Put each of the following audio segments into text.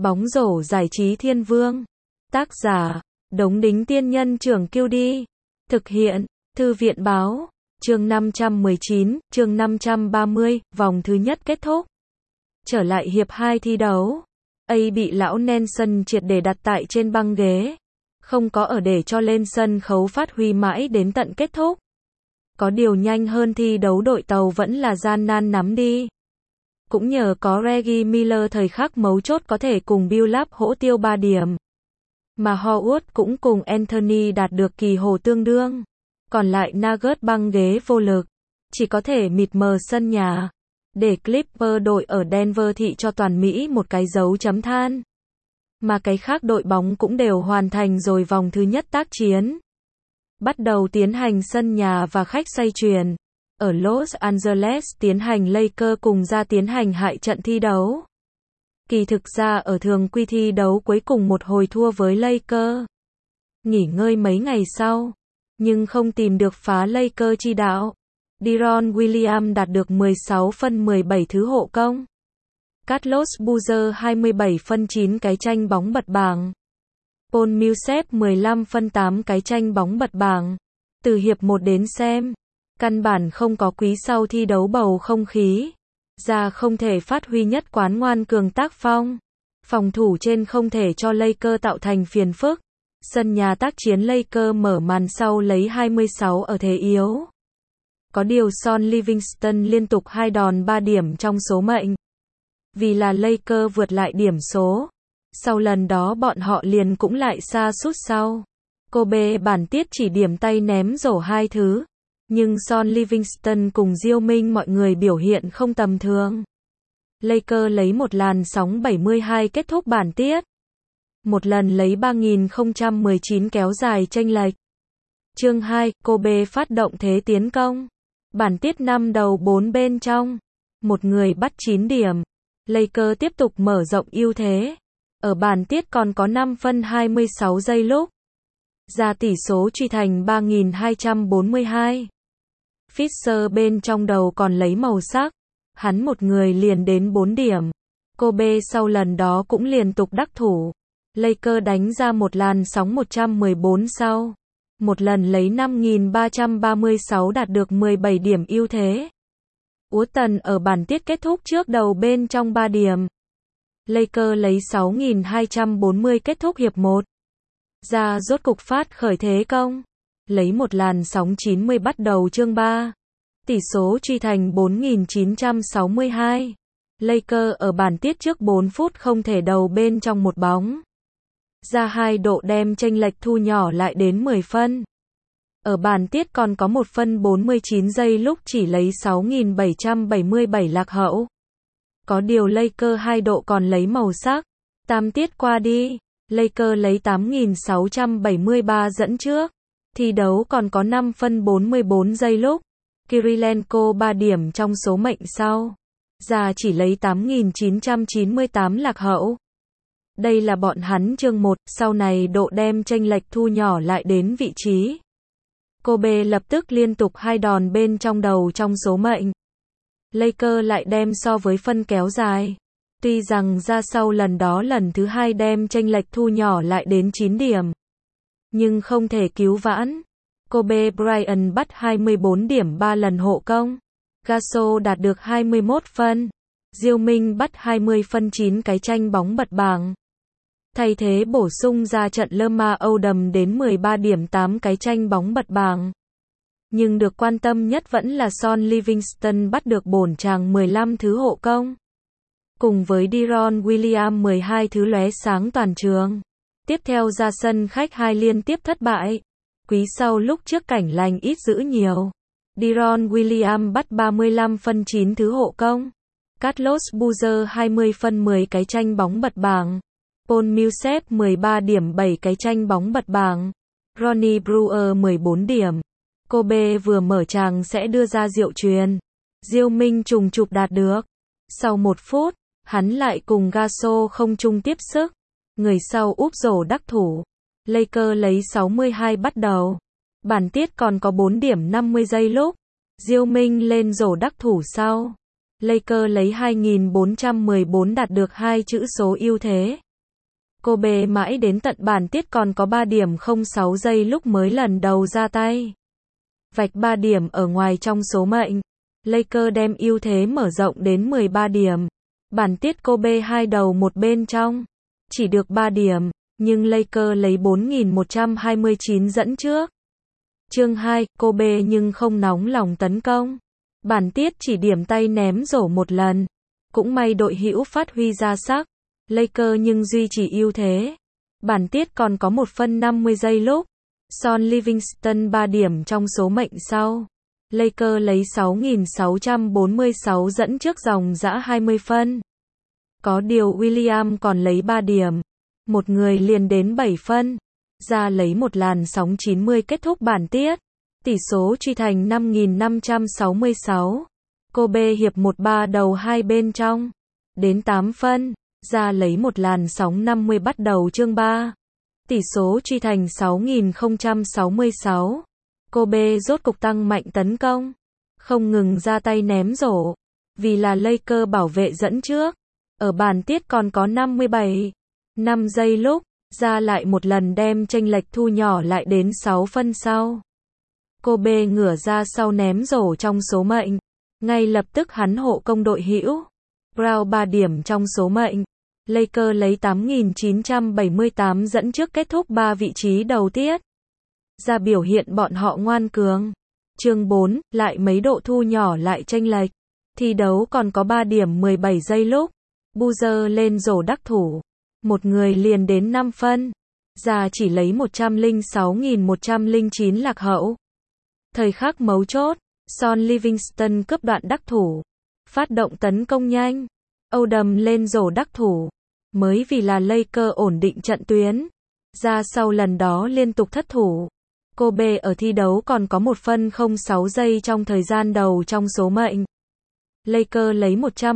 Bóng rổ giải trí thiên vương. Tác giả, Đống Đính Tiên Nhân Trưởng QD. Thực hiện, Thư viện Báo. Chương 519, chương 530, vòng thứ nhất kết thúc. Trở lại hiệp 2 thi đấu. A bị lão Nelson triệt để đặt tại trên băng ghế. Không có ở để cho lên sân khấu phát huy mãi đến tận kết thúc. Có điều nhanh hơn thi đấu đội tàu vẫn là gian nan nắm đi. Cũng nhờ có Reggie Miller thời khắc mấu chốt có thể cùng Bill Lap hỗ tiêu 3 điểm. Mà Howard cũng cùng Anthony đạt được kỳ hồ tương đương. Còn lại Nuggets băng ghế vô lực. Chỉ có thể mịt mờ sân nhà. Để Clipper đội ở Denver thị cho toàn Mỹ một cái dấu chấm than. Mà cái khác đội bóng cũng đều hoàn thành rồi vòng thứ nhất tác chiến. Bắt đầu tiến hành sân nhà và khách xoay chuyển. Ở Los Angeles tiến hành Lakers cùng ra tiến hành hại trận thi đấu. Kỳ thực ra ở thường quy thi đấu cuối cùng một hồi thua với Lakers. Nghỉ ngơi mấy ngày sau, nhưng không tìm được phá Lakers chi đạo. Deron Williams đạt được 16 phân 17 thứ hộ công. Carlos Boozer 27 phân 9 cái tranh bóng bật bảng. Paul Millsap 15 phân 8 cái tranh bóng bật bảng. Từ hiệp 1 đến xem, căn bản không có quý sau thi đấu bầu không khí. Ra không thể phát huy nhất quán ngoan cường tác phong. Phòng thủ trên không thể cho Lakers tạo thành phiền phức. Sân nhà tác chiến Lakers mở màn sau lấy 26 ở thế yếu. Có điều Sean Livingston liên tục 2 đòn 3 điểm trong số mệnh. Vì là Lakers vượt lại điểm số. Sau lần đó bọn họ liền cũng lại sa sút sau. Kobe bản tiết chỉ điểm tay ném rổ 2 thứ. Nhưng Sean Livingston cùng Diêu Minh mọi người biểu hiện không tầm thường. Lakers lấy một làn sóng 72 kết thúc bản tiết. Một lần lấy 3019 kéo dài chênh lệch. Chương 2, Kobe phát động thế tiến công. Bản tiết 5 đầu 4 bên trong. Một người bắt 9 điểm. Lakers tiếp tục mở rộng ưu thế. Ở bản tiết còn có 5 phân 26 giây lúc. Ra tỷ số truy thành 3242. Fisher bên trong đầu còn lấy màu sắc. Hắn một người liền đến 4 điểm. Kobe sau lần đó cũng liên tục đắc thủ. Lakers đánh ra một làn sóng 114 sau. Một lần lấy 5336 đạt được 17 điểm ưu thế. Tần ở bản tiết kết thúc trước đầu bên trong 3 điểm. Lakers lấy 6240 kết thúc hiệp 1. Ra rốt cục phát khởi thế công. Lấy một làn sóng 90 bắt đầu chương 3. Tỷ số truy thành 4962. Lakers ở bản tiết trước 4 phút không thể đầu bên trong một bóng. Ra 2 độ đem chênh lệch thu nhỏ lại đến 10 phân. Ở bản tiết còn có 1 phân 49 giây lúc chỉ lấy 6777 lạc hậu. Có điều Lakers 2 độ còn lấy màu sắc. Tam tiết qua đi, Lakers lấy 8673 dẫn trước. Thi đấu còn có 5 phân 44 giây lúc. Kirilenko 3 điểm trong số mệnh sau. Ra chỉ lấy 8998 lạc hậu. Đây là bọn hắn chương 1, sau này độ đem chênh lệch thu nhỏ lại đến vị trí. Kobe lập tức liên tục 2 đòn bên trong đầu trong số mệnh. Lakers lại đem so với phân kéo dài. Tuy rằng ra sau lần đó lần thứ 2 đem chênh lệch thu nhỏ lại đến 9 điểm. Nhưng không thể cứu vãn. Kobe Bryant bắt 24 điểm 3 lần hộ công. Gasol đạt được 21 phân. Diêu Minh bắt 20 phân 9 cái tranh bóng bật bảng. Thay thế bổ sung ra trận Lamar Odom đến 13 điểm 8 cái tranh bóng bật bảng. Nhưng được quan tâm nhất vẫn là Sean Livingston bắt được bổn chàng 15 thứ hộ công. Cùng với Deron Williams 12 thứ lóe sáng toàn trường. Tiếp theo ra sân khách 2 liên tiếp thất bại. Quý sau lúc trước cảnh lành ít giữ nhiều. Deron Williams bắt 35 phân 9 thứ hộ công. Carlos Boozer 20 phân 10 cái tranh bóng bật bảng. Paul Millsap 13 điểm 7 cái tranh bóng bật bảng. Ronnie Brewer 14 điểm. Kobe vừa mở tràng sẽ đưa ra diệu truyền. Diêu Minh trùng chụp đạt được. Sau 1 phút, hắn lại cùng Gasol không chung tiếp sức. Người sau úp rổ đắc thủ. Lakers lấy 62 bắt đầu. Bản tiết còn có 4 điểm 50 giây lúc. Diêu Minh lên rổ đắc thủ sau. Lakers lấy 2414 đạt được 2 chữ số ưu thế. Kobe mãi đến tận bản tiết còn có 3 điểm 06 giây lúc mới lần đầu ra tay. Vạch 3 điểm ở ngoài trong số mệnh. Lakers đem ưu thế mở rộng đến 13 điểm. Bản tiết Kobe hai đầu một bên trong. Chỉ được 3 điểm, nhưng Lakers lấy 4.129 dẫn trước. Chương 2, Kobe nhưng không nóng lòng tấn công. Bản tiết chỉ điểm tay ném rổ một lần. Cũng may đội hữu phát huy ra sắc. Lakers nhưng duy trì ưu thế. Bản tiết còn có 1 phân 50 giây lúc. Son Livingston 3 điểm trong số mệnh sau. Lakers lấy 6.646 dẫn trước dòng dã 20 phân. Có điều William còn lấy 3 điểm. Một người liền đến 7 phân. Ra lấy một làn sóng 90 kết thúc bản tiết. Tỷ số truy thành 5.566. Kobe hiệp 1-3 đầu hai bên trong. Đến 8 phân. Ra lấy một làn sóng 50 bắt đầu chương 3. Tỷ số truy thành 6.066. Kobe rốt cục tăng mạnh tấn công. Không ngừng ra tay ném rổ. Vì là Lakers bảo vệ dẫn trước. Ở bản tiết còn có 57. 5 giây lúc. Ra lại một lần đem chênh lệch thu nhỏ lại đến 6 phân sau. Kobe ngửa ra sau ném rổ trong số mệnh. Ngay lập tức hắn hộ công đội hữu. Brown 3 điểm trong số mệnh. Lakers lấy 8.978 dẫn trước kết thúc 3 vị trí đầu tiết. Ra biểu hiện bọn họ ngoan cường. Chương 4, lại mấy độ thu nhỏ lại chênh lệch. Thi đấu còn có 3 điểm 17 giây lúc. Boozer lên rổ đắc thủ. Một người liền đến 5 phân. Ra chỉ lấy 106.109 lạc hậu. Thời khắc mấu chốt, Son Livingston cướp đoạn đắc thủ. Phát động tấn công nhanh. Odom lên rổ đắc thủ. Mới vì là Lakers ổn định trận tuyến. Ra sau lần đó liên tục thất thủ. Kobe ở thi đấu còn có 1 phân 06 giây trong thời gian đầu trong số mệnh. Lakers lấy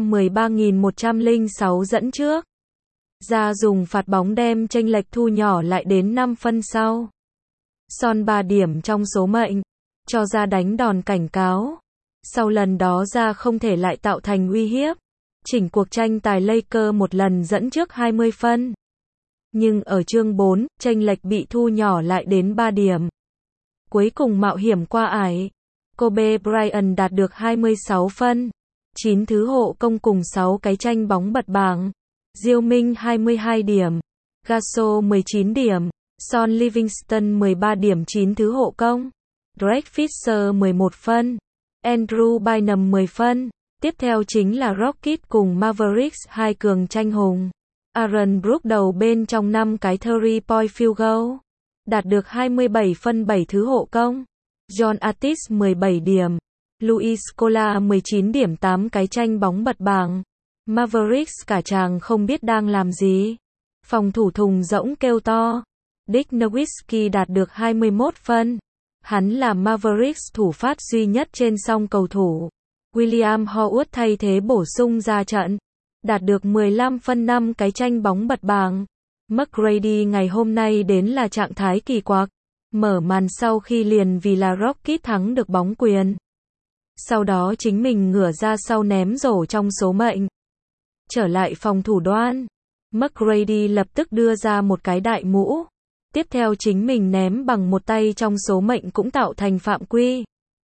113.106 dẫn trước. Ra dùng phạt bóng đem chênh lệch thu nhỏ lại đến 5 phân sau. Son 3 điểm trong số mệnh. Cho ra đánh đòn cảnh cáo. Sau lần đó ra không thể lại tạo thành uy hiếp. Chỉnh cuộc tranh tài Lakers một lần dẫn trước 20 phân. Nhưng ở chương 4, chênh lệch bị thu nhỏ lại đến 3 điểm. Cuối cùng mạo hiểm qua ải. Kobe Bryant đạt được 26 phân. 9 thứ hộ công cùng 6 cái tranh bóng bật bảng. Diêu Minh 22 điểm. Gasol 19 điểm. Son Livingston 13 điểm 9 thứ hộ công. Greg Fisher 11 phân. Andrew Bynum 10 phân. Tiếp theo chính là Rockets cùng Mavericks hai cường tranh hùng. Aaron Brooks đầu bên trong 5 cái 3-point field goal. Đạt được 27 phân 7 thứ hộ công. John Artis 17 điểm. Luis Scola 19 điểm 8 cái tranh bóng bật bảng. Mavericks cả chàng không biết đang làm gì. Phòng thủ thùng rỗng kêu to. Dick Nowitzki đạt được 21 phân. Hắn là Mavericks thủ phát duy nhất trên song cầu thủ. William Howard thay thế bổ sung ra trận. Đạt được 15 phân 5 cái tranh bóng bật bảng. McGrady ngày hôm nay đến là trạng thái kỳ quặc. Mở màn sau khi liền vì là Rockets thắng được bóng quyền. Sau đó chính mình ngửa ra sau ném rổ trong số mệnh. Trở lại phòng thủ đoan. McGrady lập tức đưa ra một cái đại mũ. Tiếp theo chính mình ném bằng một tay trong số mệnh cũng tạo thành phạm quy.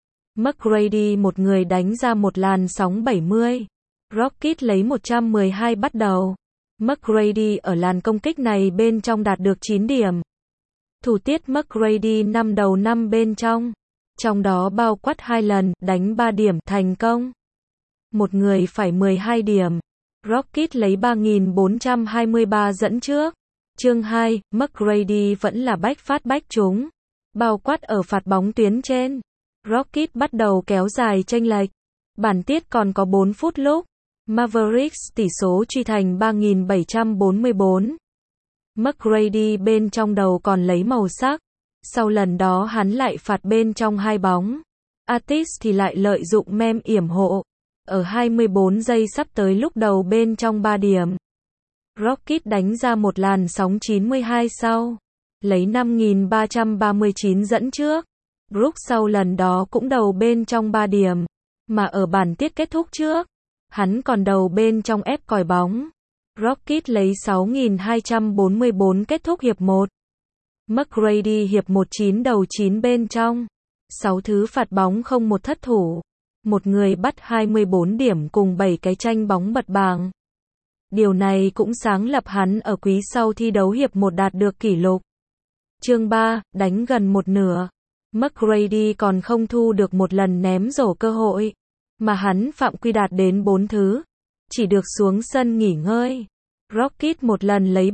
McGrady một người đánh ra một làn sóng 70. Rockets lấy 112 bắt đầu. McGrady ở làn công kích này bên trong đạt được 9 điểm. Thủ tiết McGrady 5 đầu 5 bên trong. Trong đó bao quát 2 lần, đánh 3 điểm, thành công. Một người phải 12 điểm. Rockets lấy 3.423 dẫn trước. Chương 2, McGrady vẫn là bách phát bách trúng. Bao quát ở phạt bóng tuyến trên. Rockets bắt đầu kéo dài chênh lệch. Bản tiết còn có 4 phút lúc. Mavericks tỷ số truy thành 3.744. McGrady bên trong đầu còn lấy màu sắc. Sau lần đó hắn lại phạt bên trong 2 bóng. Artis thì lại lợi dụng mem yểm hộ. Ở 24 giây sắp tới lúc đầu bên trong 3 điểm. Rockets đánh ra một làn sóng 92 sau. Lấy 5.339 dẫn trước. Brooks sau lần đó cũng đầu bên trong 3 điểm. Mà ở bản tiết kết thúc trước. Hắn còn đầu bên trong ép còi bóng. Rockets lấy 6.244 kết thúc hiệp 1. McGrady hiệp 1 9 đầu 9 bên trong. 6 thứ phạt bóng không một thất thủ. Một người bắt 24 điểm cùng 7 cái tranh bóng bật bảng. Điều này cũng sáng lập hắn ở quý sau thi đấu hiệp 1 đạt được kỷ lục. Chương 3, đánh gần một nửa. McGrady còn không thu được một lần ném rổ cơ hội, mà hắn phạm quy đạt đến 4 thứ. Chỉ được xuống sân nghỉ ngơi. Rockets một lần lấy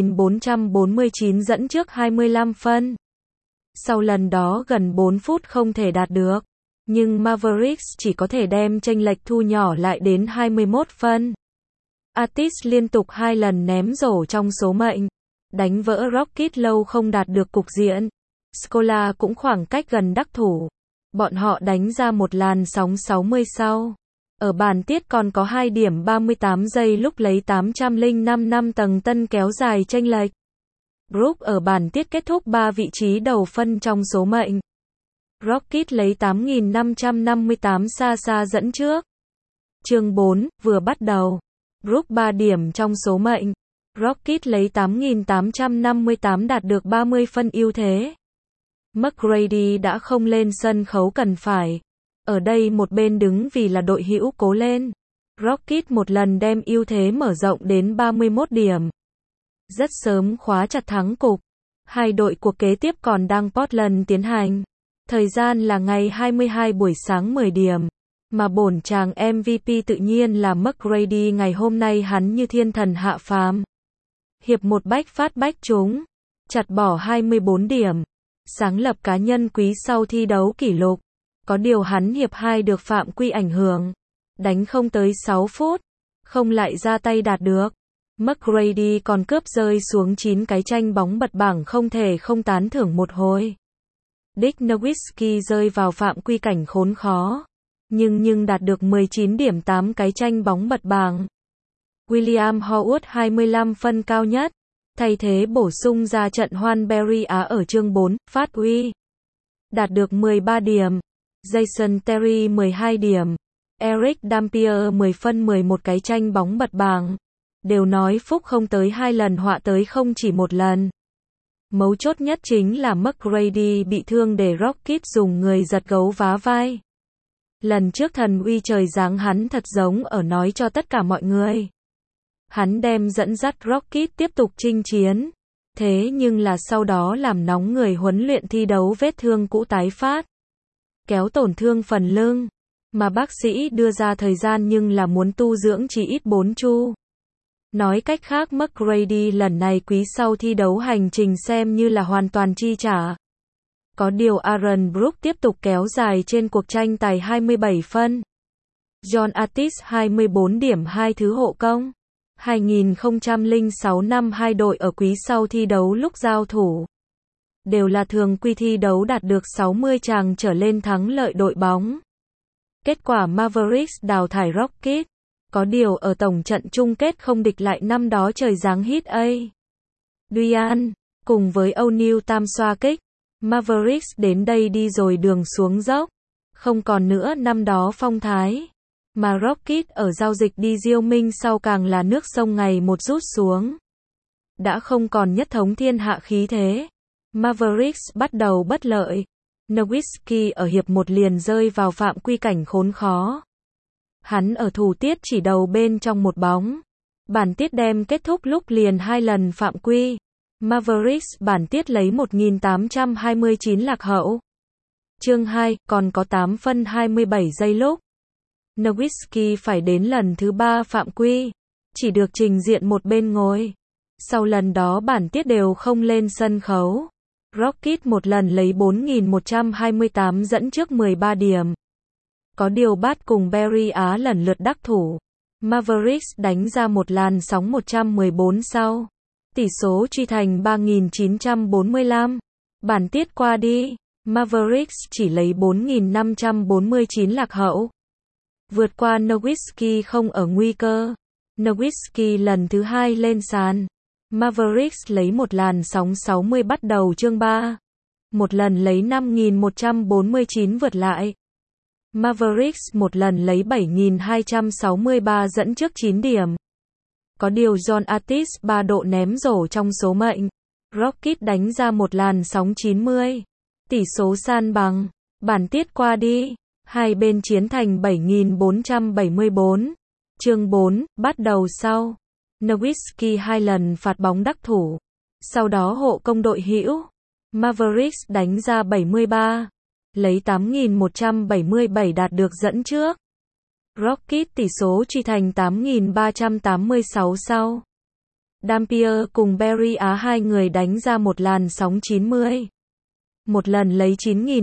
7.449 dẫn trước 25 phân. Sau lần đó gần 4 phút không thể đạt được. Nhưng Mavericks chỉ có thể đem chênh lệch thu nhỏ lại đến 21 phân. Artis liên tục 2 lần ném rổ trong số mệnh. Đánh vỡ Rockets lâu không đạt được cục diện. Scola cũng khoảng cách gần đắc thủ. Bọn họ đánh ra một làn sóng 60 sau. Ở bàn tiết còn có 2 điểm 38 giây lúc lấy 805 năm tầng tân kéo dài chênh lệch. Brook ở bàn tiết kết thúc 3 vị trí đầu phân trong số mệnh. Rockets lấy 8.558 xa dẫn trước. Chương 4, vừa bắt đầu. Brook 3 điểm trong số mệnh. Rockets lấy 8.858 đạt được 30 phân ưu thế. McGrady đã không lên sân khấu cần phải. Ở đây một bên đứng vì là đội hữu cố lên. Rockets một lần đem ưu thế mở rộng đến 31 điểm. Rất sớm khóa chặt thắng cục. Hai đội cuộc kế tiếp còn đang Portland tiến hành. Thời gian là ngày 22 buổi sáng 10 điểm. Mà bổn chàng MVP tự nhiên là McGrady, ngày hôm nay hắn như thiên thần hạ phàm. Hiệp 1 bách phát bách trúng. Chặt bỏ 24 điểm. Sáng lập cá nhân quý sau thi đấu kỷ lục. Có điều hắn hiệp 2 được phạm quy ảnh hưởng. Đánh không tới 6 phút. Không lại ra tay đạt được. McGrady còn cướp rơi xuống 9 cái tranh bóng bật bảng, không thể không tán thưởng một hồi. Dick Nowitzki rơi vào phạm quy cảnh khốn khó. Nhưng đạt được 19 điểm 8 cái tranh bóng bật bảng. William Howard 25 phân cao nhất. Thay thế bổ sung ra trận Juan Berry Á ở chương 4, phát huy. Đạt được 13 điểm. Jason Terry 12 điểm. Eric Dampier 10 phân 11 cái tranh bóng bật bảng. Đều nói phúc không tới 2 lần họa tới không chỉ một lần. Mấu chốt nhất chính là McGrady bị thương để Rockets dùng người giật gấu vá vai. Lần trước thần uy trời giáng hắn thật giống ở nói cho tất cả mọi người. Hắn đem dẫn dắt Rockets tiếp tục chinh chiến. Thế nhưng là sau đó làm nóng người huấn luyện thi đấu, vết thương cũ tái phát. Kéo tổn thương phần lưng. Mà bác sĩ đưa ra thời gian nhưng là muốn tu dưỡng chỉ ít 4 chu. Nói cách khác, McGrady lần này quý sau thi đấu hành trình xem như là hoàn toàn chi trả. Có điều Aaron Brook tiếp tục kéo dài trên cuộc tranh tài 27 phân. John Artis 24 điểm 2 thứ hộ công. 2006 năm hai đội ở quý sau thi đấu lúc giao thủ. Đều là thường quy thi đấu đạt được 60 chàng trở lên thắng lợi đội bóng. Kết quả Mavericks đào thải Rockets. Có điều ở tổng trận chung kết không địch lại năm đó trời giáng hit A. Duyan, cùng với O'Neal tam xoa kích. Mavericks đến đây đi rồi đường xuống dốc. Không còn nữa năm đó phong thái. Mà Rockets ở giao dịch đi diêu minh sau càng là nước sông ngày một rút xuống. Đã không còn nhất thống thiên hạ khí thế. Mavericks bắt đầu bất lợi. Nowitzki ở hiệp 1 liền rơi vào phạm quy cảnh khốn khó. Hắn ở thủ tiết chỉ đầu bên trong một bóng. Bản tiết đem kết thúc lúc liền 2 lần phạm quy. Mavericks bản tiết lấy 1.829 lạc hậu. Chương 2, còn có 8 phân 27 giây lúc. Nowitzki phải đến lần thứ 3 phạm quy. Chỉ được trình diện một bên ngồi. Sau lần đó bản tiết đều không lên sân khấu. Rockets một lần lấy 4.128 dẫn trước 13 điểm. Có điều Bat cùng Berry Á lần lượt đắc thủ. Mavericks đánh ra một làn sóng 114 sau. Tỷ số truy thành 3.945. Bản tiết qua đi. Mavericks chỉ lấy 4.549 lạc hậu. Vượt qua Nowitzki không ở nguy cơ. Nowitzki lần thứ 2 lên sàn. Mavericks lấy một làn sóng 60 bắt đầu chương 3. Một lần lấy 5.149 vượt lại. Mavericks một lần lấy 7.263 dẫn trước 9 điểm. Có điều John Artis 3 độ ném rổ trong số mệnh. Rockets đánh ra một làn sóng 90. Tỷ số san bằng. Bản tiết qua đi. Hai bên chiến thành 7.474. Chương 4, bắt đầu sau. Nowitzki 2 lần phạt bóng đắc thủ. Sau đó hộ công đội hữu. Mavericks đánh ra 73. Lấy 8.177 đạt được dẫn trước. Rockets tỷ số truy thành 8.386 sau. Dampier cùng Barry Á hai người đánh ra một làn sóng 90. Một lần lấy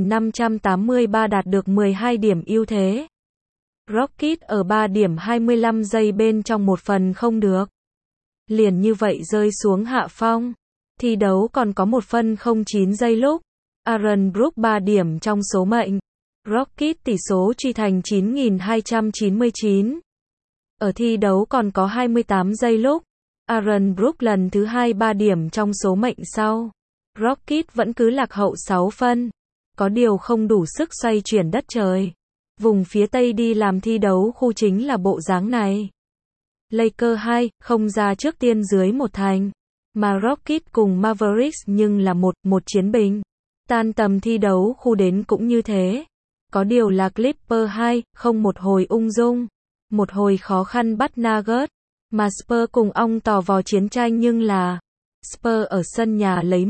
9.583 đạt được 12 điểm ưu thế. Rockets ở 3 điểm 25 giây bên trong một phần không được. Liền như vậy rơi xuống hạ phong. Thi đấu còn có 1 phân 09 giây lúc. Aaron Brooks 3 điểm trong số mệnh. Rockets tỷ số truy thành 9.299. Ở thi đấu còn có 28 giây lúc. Aaron Brooks lần thứ 2 3 điểm trong số mệnh sau. Rockets vẫn cứ lạc hậu 6 phân. Có điều không đủ sức xoay chuyển đất trời. Vùng phía Tây đi làm thi đấu khu chính là bộ dáng này. Lakers 2, không ra trước tiên dưới một thành. Mà Rockets cùng Mavericks nhưng là một chiến bình. Tan tầm thi đấu khu đến cũng như thế. Có điều là Clippers 2, không một hồi ung dung. Một hồi khó khăn bắt Nuggets. Mà Spurs cùng ong tò vò chiến tranh nhưng là Spurs ở sân nhà lấy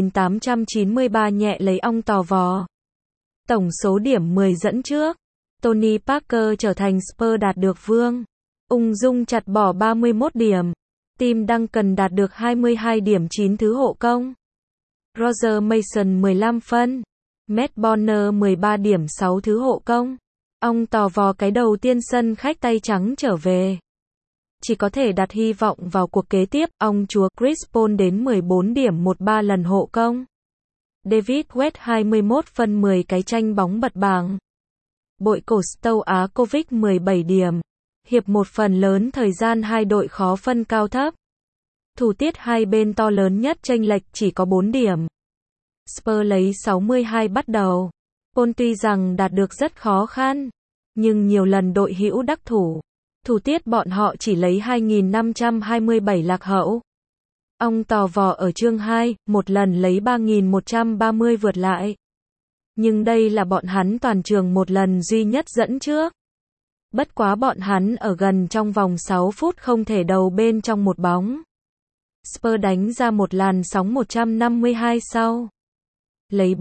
10.893 nhẹ lấy ong tò vò. Tổng số điểm 10 dẫn trước. Tony Parker trở thành Spurs đạt được vương. Ung dung chặt bỏ 31 điểm. Tim Duncan đạt được 22 điểm 9 thứ hộ công. Roger Mason 15 phân. Matt Bonner 13 điểm 6 thứ hộ công. Ong tò vò cái đầu tiên sân khách tay trắng trở về. Chỉ có thể đặt hy vọng vào cuộc kế tiếp, ông chúa Chris Paul đến 14 điểm 13 lần hộ công. David West 21 phân 10 cái tranh bóng bật bảng. Bội cổ Stojakovic 17 điểm. Hiệp một phần lớn thời gian hai đội khó phân cao thấp. Thủ tiết hai bên to lớn nhất chênh lệch chỉ có 4 điểm. Spurs lấy 62 bắt đầu. Paul tuy rằng đạt được rất khó khăn, nhưng nhiều lần đội hữu đắc thủ. Thủ tiết bọn họ chỉ lấy 2.527 lạc hậu. Ong tò vò ở chương 2, một lần lấy 3.130 vượt lại. Nhưng đây là bọn hắn toàn trường một lần duy nhất dẫn trước. Bất quá bọn hắn ở gần trong vòng 6 phút không thể đầu bên trong một bóng. Spurs đánh ra một làn sóng 152 sau. Lấy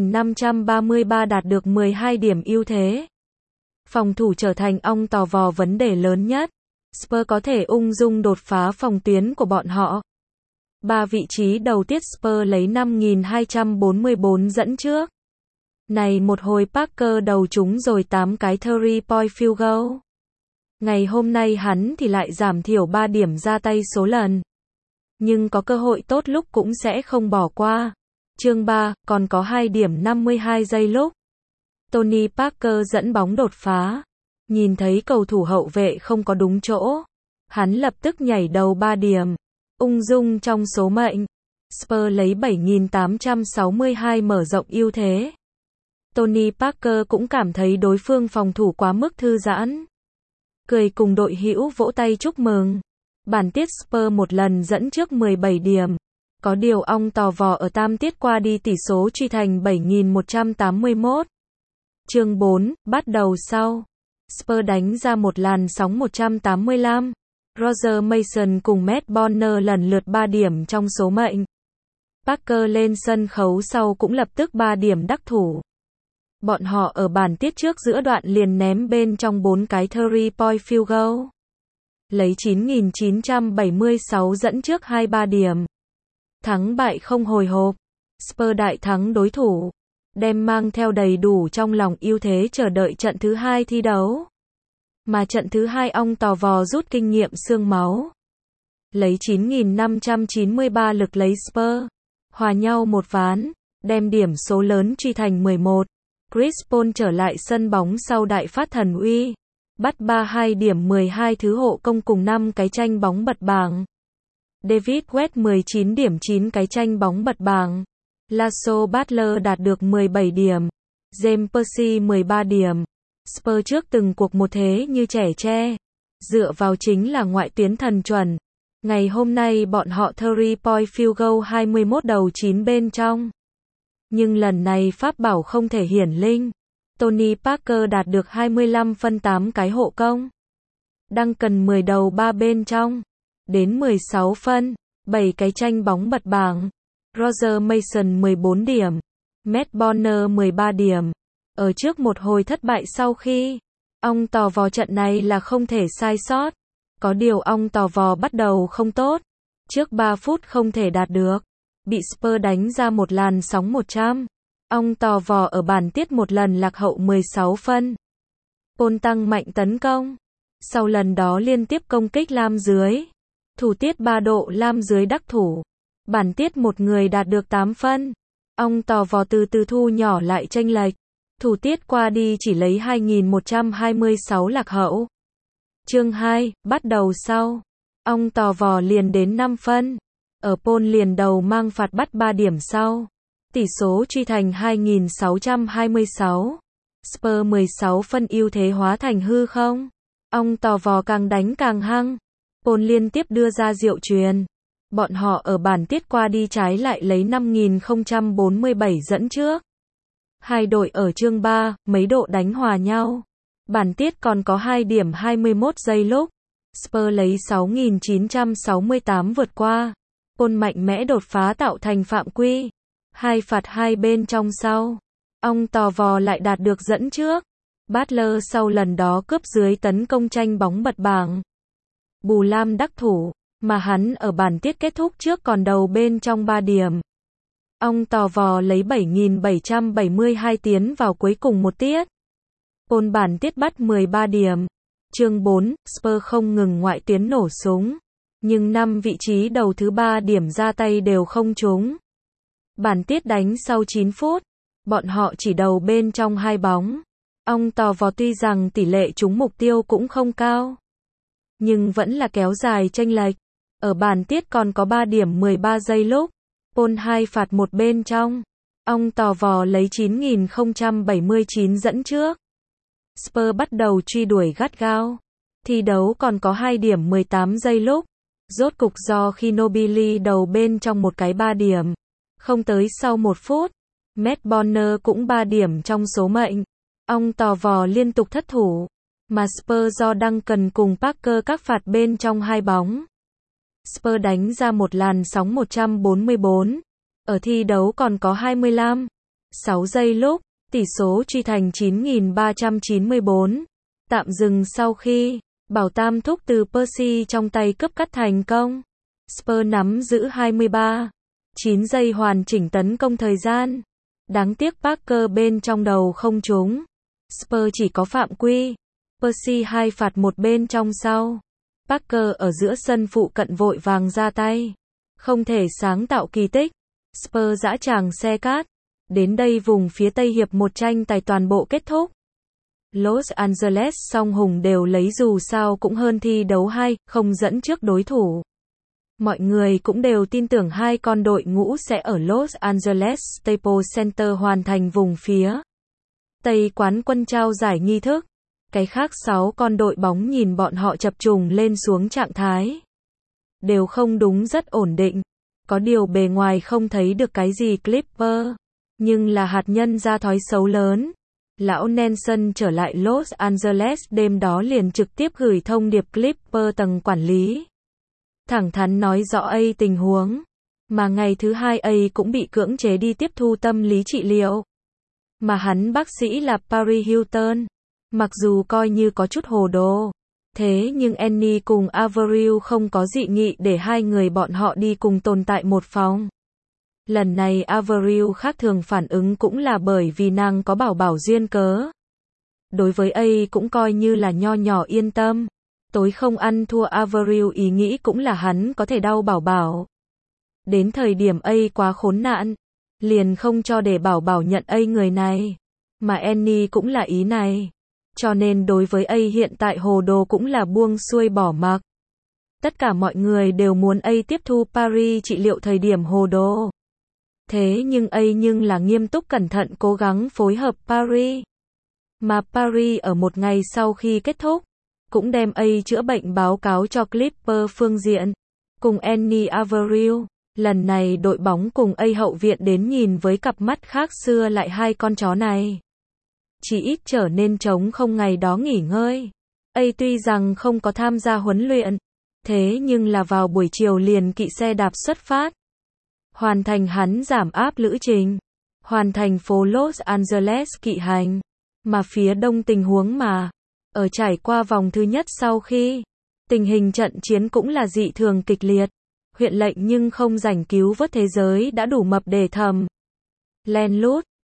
4.533 đạt được 12 điểm ưu thế. Phòng thủ trở thành ong tò vò vấn đề lớn nhất. Spurs có thể ung dung đột phá phòng tuyến của bọn họ. 3 vị trí đầu tiết Spurs lấy 5.244 dẫn trước. Này một hồi Parker đầu trúng rồi 8 cái 3-point field goal. Ngày hôm nay hắn thì lại giảm thiểu 3 điểm ra tay số lần. Nhưng có cơ hội tốt lúc cũng sẽ không bỏ qua. Chương 3, còn có 2 điểm 52 giây lúc. Tony Parker dẫn bóng đột phá. Nhìn thấy cầu thủ hậu vệ không có đúng chỗ. Hắn lập tức nhảy đầu 3 điểm. Ung dung trong số mệnh. Spurs lấy 7.862 mở rộng ưu thế. Tony Parker cũng cảm thấy đối phương phòng thủ quá mức thư giãn. Cười cùng đội hữu vỗ tay chúc mừng. Bản tiết Spurs một lần dẫn trước 17 điểm. Có điều ong tò vò ở tam tiết qua đi tỷ số truy thành 7.181. Chương 4, bắt đầu sau. Spurs đánh ra một làn sóng 185. Roger Mason cùng Matt Bonner lần lượt 3 điểm trong số mệnh. Parker lên sân khấu sau cũng lập tức 3 điểm đắc thủ. Bọn họ ở bản tiết trước giữa đoạn liền ném bên trong 4 cái 3-point field goal. Lấy 9.976 dẫn trước 2-3 điểm. Thắng bại không hồi hộp. Spurs đại thắng đối thủ. Đem mang theo đầy đủ trong lòng ưu thế chờ đợi trận thứ 2 thi đấu. Mà trận thứ 2 ong tò vò rút kinh nghiệm xương máu. Lấy 9.593 lực lấy Spurs. Hòa nhau một ván. Đem điểm số lớn truy thành 11. Chris Paul trở lại sân bóng sau đại phát thần uy. Bắt 32 điểm 12 thứ hộ công cùng 5 cái tranh bóng bật bảng. David West 19 điểm 9 cái tranh bóng bật bảng. Lasso Butler đạt được 17 điểm. James Percy 13 điểm. Spurs trước từng cuộc một thế như trẻ tre. Dựa vào chính là ngoại tuyến thần chuẩn. Ngày hôm nay bọn họ 3-point field goal 21 đầu 9 bên trong. Nhưng lần này pháp bảo không thể hiển linh. Tony Parker đạt được 25 phân 8 cái hộ công. Duncan 10 đầu 3 bên trong. Đến 16 phân, 7 cái tranh bóng bật bảng. Roger Mason 14 điểm. Matt Bonner 13 điểm. Ở trước một hồi thất bại sau khi ông tò vò trận này là không thể sai sót. Có điều ông tò vò bắt đầu không tốt. Trước 3 phút không thể đạt được. Bị Spurs đánh ra một làn sóng 100. Ông tò vò ở bản tiết một lần lạc hậu 16 phân. Paul tăng mạnh tấn công. Sau lần đó liên tiếp công kích lam dưới. Thủ tiết 3 độ lam dưới đắc thủ. Bản tiết một người đạt được 8 phân. Ông tò vò từ từ thu nhỏ lại chênh lệch. Thủ tiết qua đi chỉ lấy 2126 lạc hậu. Chương 2, bắt đầu sau. Ông tò vò liền đến 5 phân. Ở Paul liền đầu mang phạt bắt 3 điểm sau. Tỷ số truy thành 2626. Spurs 16 phân ưu thế hóa thành hư không. Ông tò vò càng đánh càng hăng. Paul liên tiếp đưa ra diệu truyền. Bọn họ ở bản tiết qua đi trái lại lấy 5047 dẫn trước. Hai đội ở chương 3, mấy độ đánh hòa nhau. Bản tiết còn có 2 điểm 21 giây lúc. Spurs lấy 6968 vượt qua. Paul mạnh mẽ đột phá tạo thành phạm quy. 2 phạt 2 bên trong sau. Ông tò vò lại đạt được dẫn trước. Butler sau lần đó cướp dưới tấn công tranh bóng bật bảng. Bù lam đắc thủ, mà hắn ở bản tiết kết thúc trước còn đầu bên trong 3 điểm. Ông tò vò lấy 7772 tiến vào cuối cùng một tiết. Paul bản tiết bắt 13 điểm. Chương 4, Spurs không ngừng ngoại tuyến nổ súng. Nhưng 5 vị trí đầu thứ 3 điểm ra tay đều không trúng. Bản tiết đánh sau 9 phút. Bọn họ chỉ đầu bên trong 2 bóng. Ông tò vò tuy rằng tỷ lệ trúng mục tiêu cũng không cao. Nhưng vẫn là kéo dài chênh lệch. Ở bản tiết còn có 3 điểm 13 giây lúc. Paul 2 phạt một bên trong. Ông tò vò lấy 9079 dẫn trước. Spurs bắt đầu truy đuổi gắt gao. Thi đấu còn có 2 điểm 18 giây lúc. Rốt cục do khi Nobili đầu bên trong một cái 3 điểm. Không tới sau 1 phút. Matt Bonner cũng 3 điểm trong số mệnh. Ông tò vò liên tục thất thủ. Mà Spurs do Duncan cùng Parker các phạt bên trong 2 bóng. Spurs đánh ra một làn sóng 144. Ở thi đấu còn có 25. 6 giây lúc. Tỷ số truy thành 9394. Tạm dừng sau khi Bảo Tam thúc từ Percy trong tay cướp cắt thành công. Spurs nắm giữ 23. 9 giây hoàn chỉnh tấn công thời gian. Đáng tiếc Parker bên trong đầu không trúng. Spurs chỉ có phạm quy. Percy 2 phạt một bên trong sau. Parker ở giữa sân phụ cận vội vàng ra tay. Không thể sáng tạo kỳ tích. Spurs dã tràng xe cát. Đến đây vùng phía Tây hiệp một tranh tài toàn bộ kết thúc. Los Angeles song hùng đều lấy dù sao cũng hơn thi đấu 2, không dẫn trước đối thủ. Mọi người cũng đều tin tưởng hai con đội ngũ sẽ ở Los Angeles Staples Center hoàn thành vùng phía Tây quán quân trao giải nghi thức. Cái khác 6 con đội bóng nhìn bọn họ chập trùng lên xuống trạng thái. Đều không đúng rất ổn định. Có điều bề ngoài không thấy được cái gì Clipper. Nhưng là hạt nhân ra thói xấu lớn. Lão Nelson trở lại Los Angeles đêm đó liền trực tiếp gửi thông điệp Clipper tầng quản lý. Thẳng thắn nói rõ tình huống. Mà ngày thứ 2 cũng bị cưỡng chế đi tiếp thu tâm lý trị liệu. Mà hắn bác sĩ là Paris Hilton. Mặc dù coi như có chút hồ đồ. Thế nhưng Annie cùng Avril không có dị nghị để hai người bọn họ đi cùng tồn tại một phòng. Lần này Avril khác thường phản ứng cũng là bởi vì nàng có bảo bảo duyên cớ. Đối với cũng coi như là nho nhỏ yên tâm. Tối không ăn thua Avril ý nghĩ cũng là hắn có thể đau bảo bảo. Đến thời điểm quá khốn nạn. Liền không cho để bảo bảo nhận người này. Mà Annie cũng là ý này. Cho nên đối với hiện tại hồ đồ cũng là buông xuôi bỏ mặc. Tất cả mọi người đều muốn tiếp thu Paris trị liệu thời điểm hồ đồ. Thế nhưng là nghiêm túc cẩn thận cố gắng phối hợp Paris. Mà Paris ở một ngày sau khi kết thúc, cũng đem chữa bệnh báo cáo cho Clipper phương diện. cùng Annie Avril. Lần này đội bóng cùng A hậu viện đến nhìn với cặp mắt khác xưa lại hai con chó này. Chỉ ít trở nên trống không ngày đó nghỉ ngơi. A tuy rằng không có tham gia huấn luyện, thế nhưng là vào buổi chiều liền kỵ xe đạp xuất phát. Hoàn thành hắn giảm áp lữ trình. Hoàn thành phố Los Angeles kỵ hành. Mà phía đông tình huống mà. Ở trải qua vòng thứ nhất sau khi. Tình hình trận chiến cũng là dị thường kịch liệt. Huyện lệnh nhưng không giành cứu vớt thế giới đã đủ mập để thầm. Len lút.